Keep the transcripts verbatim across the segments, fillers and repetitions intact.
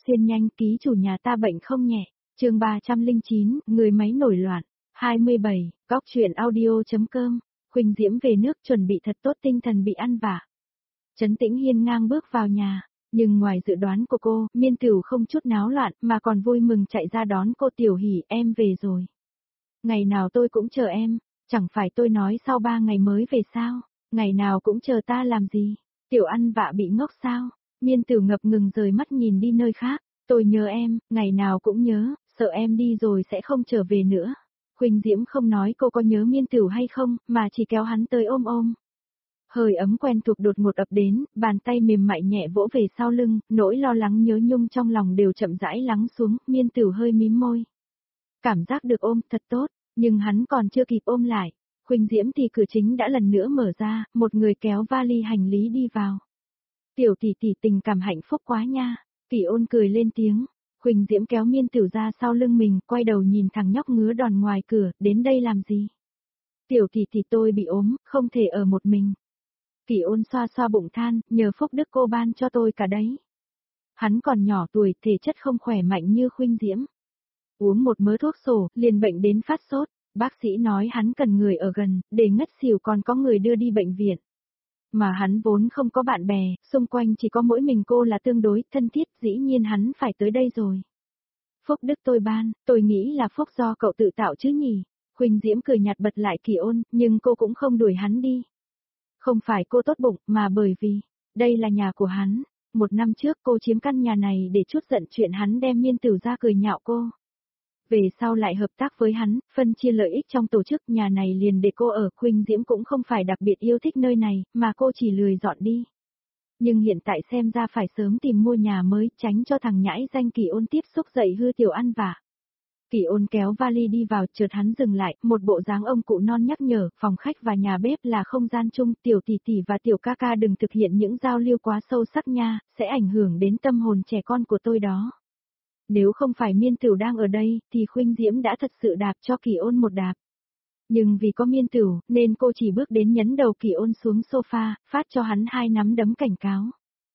Xuyên nhanh, ký chủ nhà ta bệnh không nhẹ. Chương ba trăm lẻ chín, người máy nổi loạn. hai mươi bảy, góc truyện audio.com. Huỳnh Diễm về nước chuẩn bị thật tốt, tinh thần bị ăn vạ. Trấn Tĩnh Hiên ngang bước vào nhà, nhưng ngoài dự đoán của cô, Miên Tửu không chút náo loạn mà còn vui mừng chạy ra đón cô. Tiểu Hỷ, em về rồi. Ngày nào tôi cũng chờ em, chẳng phải tôi nói sau ba ngày mới về sao? Ngày nào cũng chờ ta làm gì? Tiểu ăn vạ bị ngốc sao? Miên Tửu ngập ngừng rời mắt nhìn đi nơi khác. Tôi nhớ em, ngày nào cũng nhớ, sợ em đi rồi sẽ không trở về nữa. Huỳnh Diễm không nói cô có nhớ Miên Tửu hay không, mà chỉ kéo hắn tới ôm ôm. Hơi ấm quen thuộc đột ngột ập đến, bàn tay mềm mại nhẹ vỗ về sau lưng, nỗi lo lắng nhớ nhung trong lòng đều chậm rãi lắng xuống. Miên Tửu hơi mím môi. Cảm giác được ôm thật tốt, nhưng hắn còn chưa kịp ôm lại. Huỳnh Diễm thì cửa chính đã lần nữa mở ra, một người kéo vali hành lý đi vào. Tiểu tỷ tỷ tình cảm hạnh phúc quá nha. Kỷ Ôn cười lên tiếng. Huỳnh Diễm kéo Miên Tửu ra sau lưng mình, quay đầu nhìn thằng nhóc ngứa đòn ngoài cửa, đến đây làm gì? Tiểu tỷ tỷ tôi bị ốm, không thể ở một mình. Kỷ Ôn xoa xoa bụng than, nhờ phúc đức cô ban cho tôi cả đấy. Hắn còn nhỏ tuổi, thể chất không khỏe mạnh như Huỳnh Diễm. Uống một mớ thuốc sổ, liền bệnh đến phát sốt, bác sĩ nói hắn cần người ở gần, để ngất xỉu còn có người đưa đi bệnh viện. Mà hắn vốn không có bạn bè, xung quanh chỉ có mỗi mình cô là tương đối thân thiết, dĩ nhiên hắn phải tới đây rồi. Phúc đức tôi ban, tôi nghĩ là phúc do cậu tự tạo chứ nhỉ. Huỳnh Diễm cười nhạt bật lại Kỷ Ôn, nhưng cô cũng không đuổi hắn đi. Không phải cô tốt bụng, mà bởi vì, đây là nhà của hắn. Một năm trước cô chiếm căn nhà này để chút giận chuyện hắn đem Miên Tửu ra cười nhạo cô. Về sau lại hợp tác với hắn, phân chia lợi ích trong tổ chức, nhà này liền để cô ở. Huỳnh Diễm cũng không phải đặc biệt yêu thích nơi này, mà cô chỉ lười dọn đi. Nhưng hiện tại xem ra phải sớm tìm mua nhà mới, tránh cho thằng nhãi danh Kỷ Ôn tiếp xúc dậy hư tiểu ăn vạ. Kỷ Ôn kéo vali đi vào, chợt hắn dừng lại, một bộ dáng ông cụ non nhắc nhở, phòng khách và nhà bếp là không gian chung, tiểu tỷ tỷ và tiểu ca ca đừng thực hiện những giao lưu quá sâu sắc nha, sẽ ảnh hưởng đến tâm hồn trẻ con của tôi đó. Nếu không phải Miên Tửu đang ở đây, thì Huỳnh Diễm đã thật sự đạp cho Kỷ Ôn một đạp. Nhưng vì có Miên Tửu, nên cô chỉ bước đến nhấn đầu Kỷ Ôn xuống sofa, phát cho hắn hai nắm đấm cảnh cáo.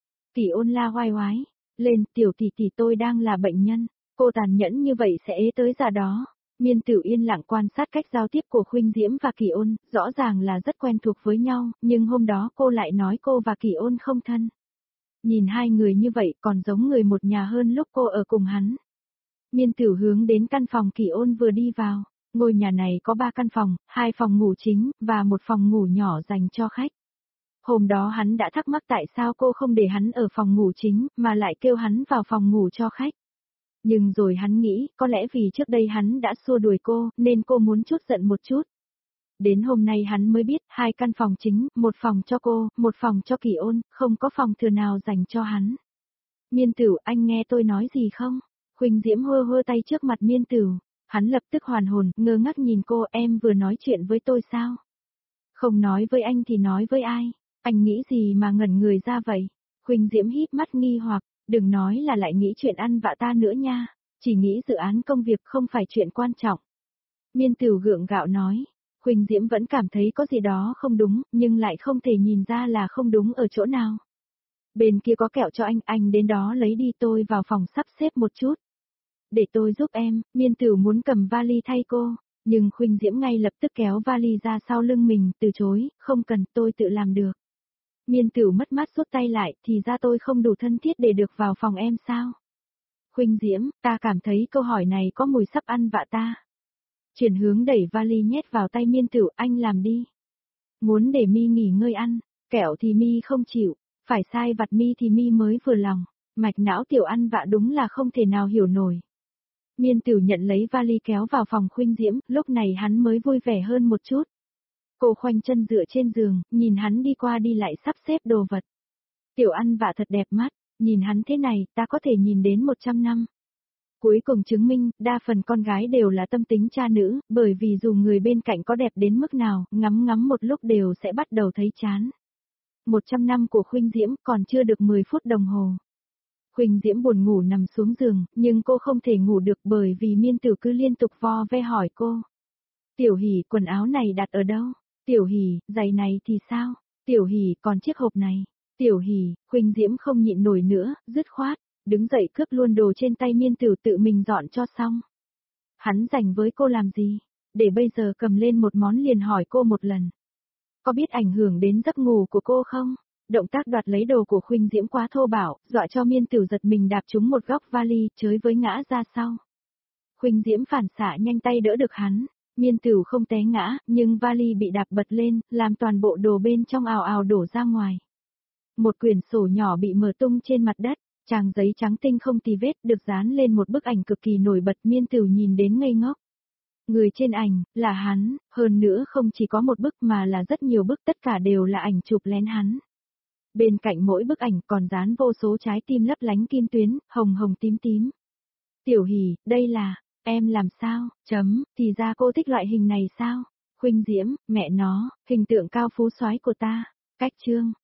Kỷ Ôn la oai oái, lên, tiểu tỷ tỷ tôi đang là bệnh nhân, cô tàn nhẫn như vậy sẽ ế tới già đó. Miên Tửu yên lặng quan sát cách giao tiếp của Huỳnh Diễm và Kỷ Ôn, rõ ràng là rất quen thuộc với nhau, nhưng hôm đó cô lại nói cô và Kỷ Ôn không thân. Nhìn hai người như vậy còn giống người một nhà hơn lúc cô ở cùng hắn. Miên Tửu hướng đến căn phòng Kỷ Ôn vừa đi vào. Ngôi nhà này có ba căn phòng, hai phòng ngủ chính, và một phòng ngủ nhỏ dành cho khách. Hôm đó hắn đã thắc mắc tại sao cô không để hắn ở phòng ngủ chính, mà lại kêu hắn vào phòng ngủ cho khách. Nhưng rồi hắn nghĩ, có lẽ vì trước đây hắn đã xua đuổi cô, nên cô muốn chút giận một chút. Đến hôm nay hắn mới biết, hai căn phòng chính, một phòng cho cô, một phòng cho Kỷ Ôn, không có phòng thừa nào dành cho hắn. Miên Tửu, anh nghe tôi nói gì không? Huỳnh Diễm hơ hơ tay trước mặt Miên Tửu. Hắn lập tức hoàn hồn, ngơ ngác nhìn cô, em vừa nói chuyện với tôi sao? Không nói với anh thì nói với ai? Anh nghĩ gì mà ngẩn người ra vậy? Huỳnh Diễm híp mắt nghi hoặc, đừng nói là lại nghĩ chuyện ăn vạ ta nữa nha, chỉ nghĩ dự án công việc không phải chuyện quan trọng. Miên Tửu gượng gạo nói, Huỳnh Diễm vẫn cảm thấy có gì đó không đúng, nhưng lại không thể nhìn ra là không đúng ở chỗ nào. Bên kia có kẹo cho anh, anh đến đó lấy đi, tôi vào phòng sắp xếp một chút. Để tôi giúp em. Miên Tửu muốn cầm vali thay cô, nhưng Huỳnh Diễm ngay lập tức kéo vali ra sau lưng mình, từ chối, không cần, tôi tự làm được. Miên Tửu mất mát rút tay lại, thì ra tôi không đủ thân thiết để được vào phòng em sao? Huỳnh Diễm, ta cảm thấy câu hỏi này có mùi sắp ăn vạ ta. Chuyển hướng đẩy vali nhét vào tay Miên Tửu, anh làm đi. Muốn để mi nghỉ ngơi ăn, kẹo thì mi không chịu, phải sai vặt mi thì mi mới vừa lòng, mạch não tiểu ăn vạ đúng là không thể nào hiểu nổi. Miên Tửu nhận lấy vali kéo vào phòng Huỳnh Diễm, lúc này hắn mới vui vẻ hơn một chút. Cô khoanh chân dựa trên giường, nhìn hắn đi qua đi lại sắp xếp đồ vật. Tiểu ăn vạ thật đẹp mắt, nhìn hắn thế này, ta có thể nhìn đến một trăm năm. Cuối cùng chứng minh, đa phần con gái đều là tâm tính cha nữ, bởi vì dù người bên cạnh có đẹp đến mức nào, ngắm ngắm một lúc đều sẽ bắt đầu thấy chán. một trăm năm của Huỳnh Diễm còn chưa được mười phút đồng hồ. Huỳnh Diễm buồn ngủ nằm xuống giường, nhưng cô không thể ngủ được bởi vì Miên Tửu cứ liên tục vo ve hỏi cô. Tiểu Hỷ, quần áo này đặt ở đâu? Tiểu Hỷ, giày này thì sao? Tiểu Hỷ, còn chiếc hộp này. Tiểu Hỷ, Huỳnh Diễm không nhịn nổi nữa, dứt khoát, đứng dậy cướp luôn đồ trên tay Miên Tửu tự mình dọn cho xong. Hắn dành với cô làm gì? Để bây giờ cầm lên một món liền hỏi cô một lần. Có biết ảnh hưởng đến giấc ngủ của cô không? Động tác đoạt lấy đồ của Khuynh Diễm quá thô bạo, dọa cho Miên Tửu giật mình đạp trúng một góc vali, chới với ngã ra sau. Khuynh Diễm phản xạ nhanh tay đỡ được hắn, Miên Tửu không té ngã, nhưng vali bị đạp bật lên, làm toàn bộ đồ bên trong ào ào đổ ra ngoài. Một quyển sổ nhỏ bị mở tung trên mặt đất, trang giấy trắng tinh không tì vết được dán lên một bức ảnh cực kỳ nổi bật, Miên Tửu nhìn đến ngây ngốc. Người trên ảnh, là hắn, hơn nữa không chỉ có một bức mà là rất nhiều bức, tất cả đều là ảnh chụp lén hắn. Bên cạnh mỗi bức ảnh còn dán vô số trái tim lấp lánh kim tuyến, hồng hồng tím tím. Tiểu Hỷ, đây là, em làm sao, chấm, thì ra cô thích loại hình này sao? Khuynh Diễm, mẹ nó, hình tượng cao phú soái của ta. Cách chương.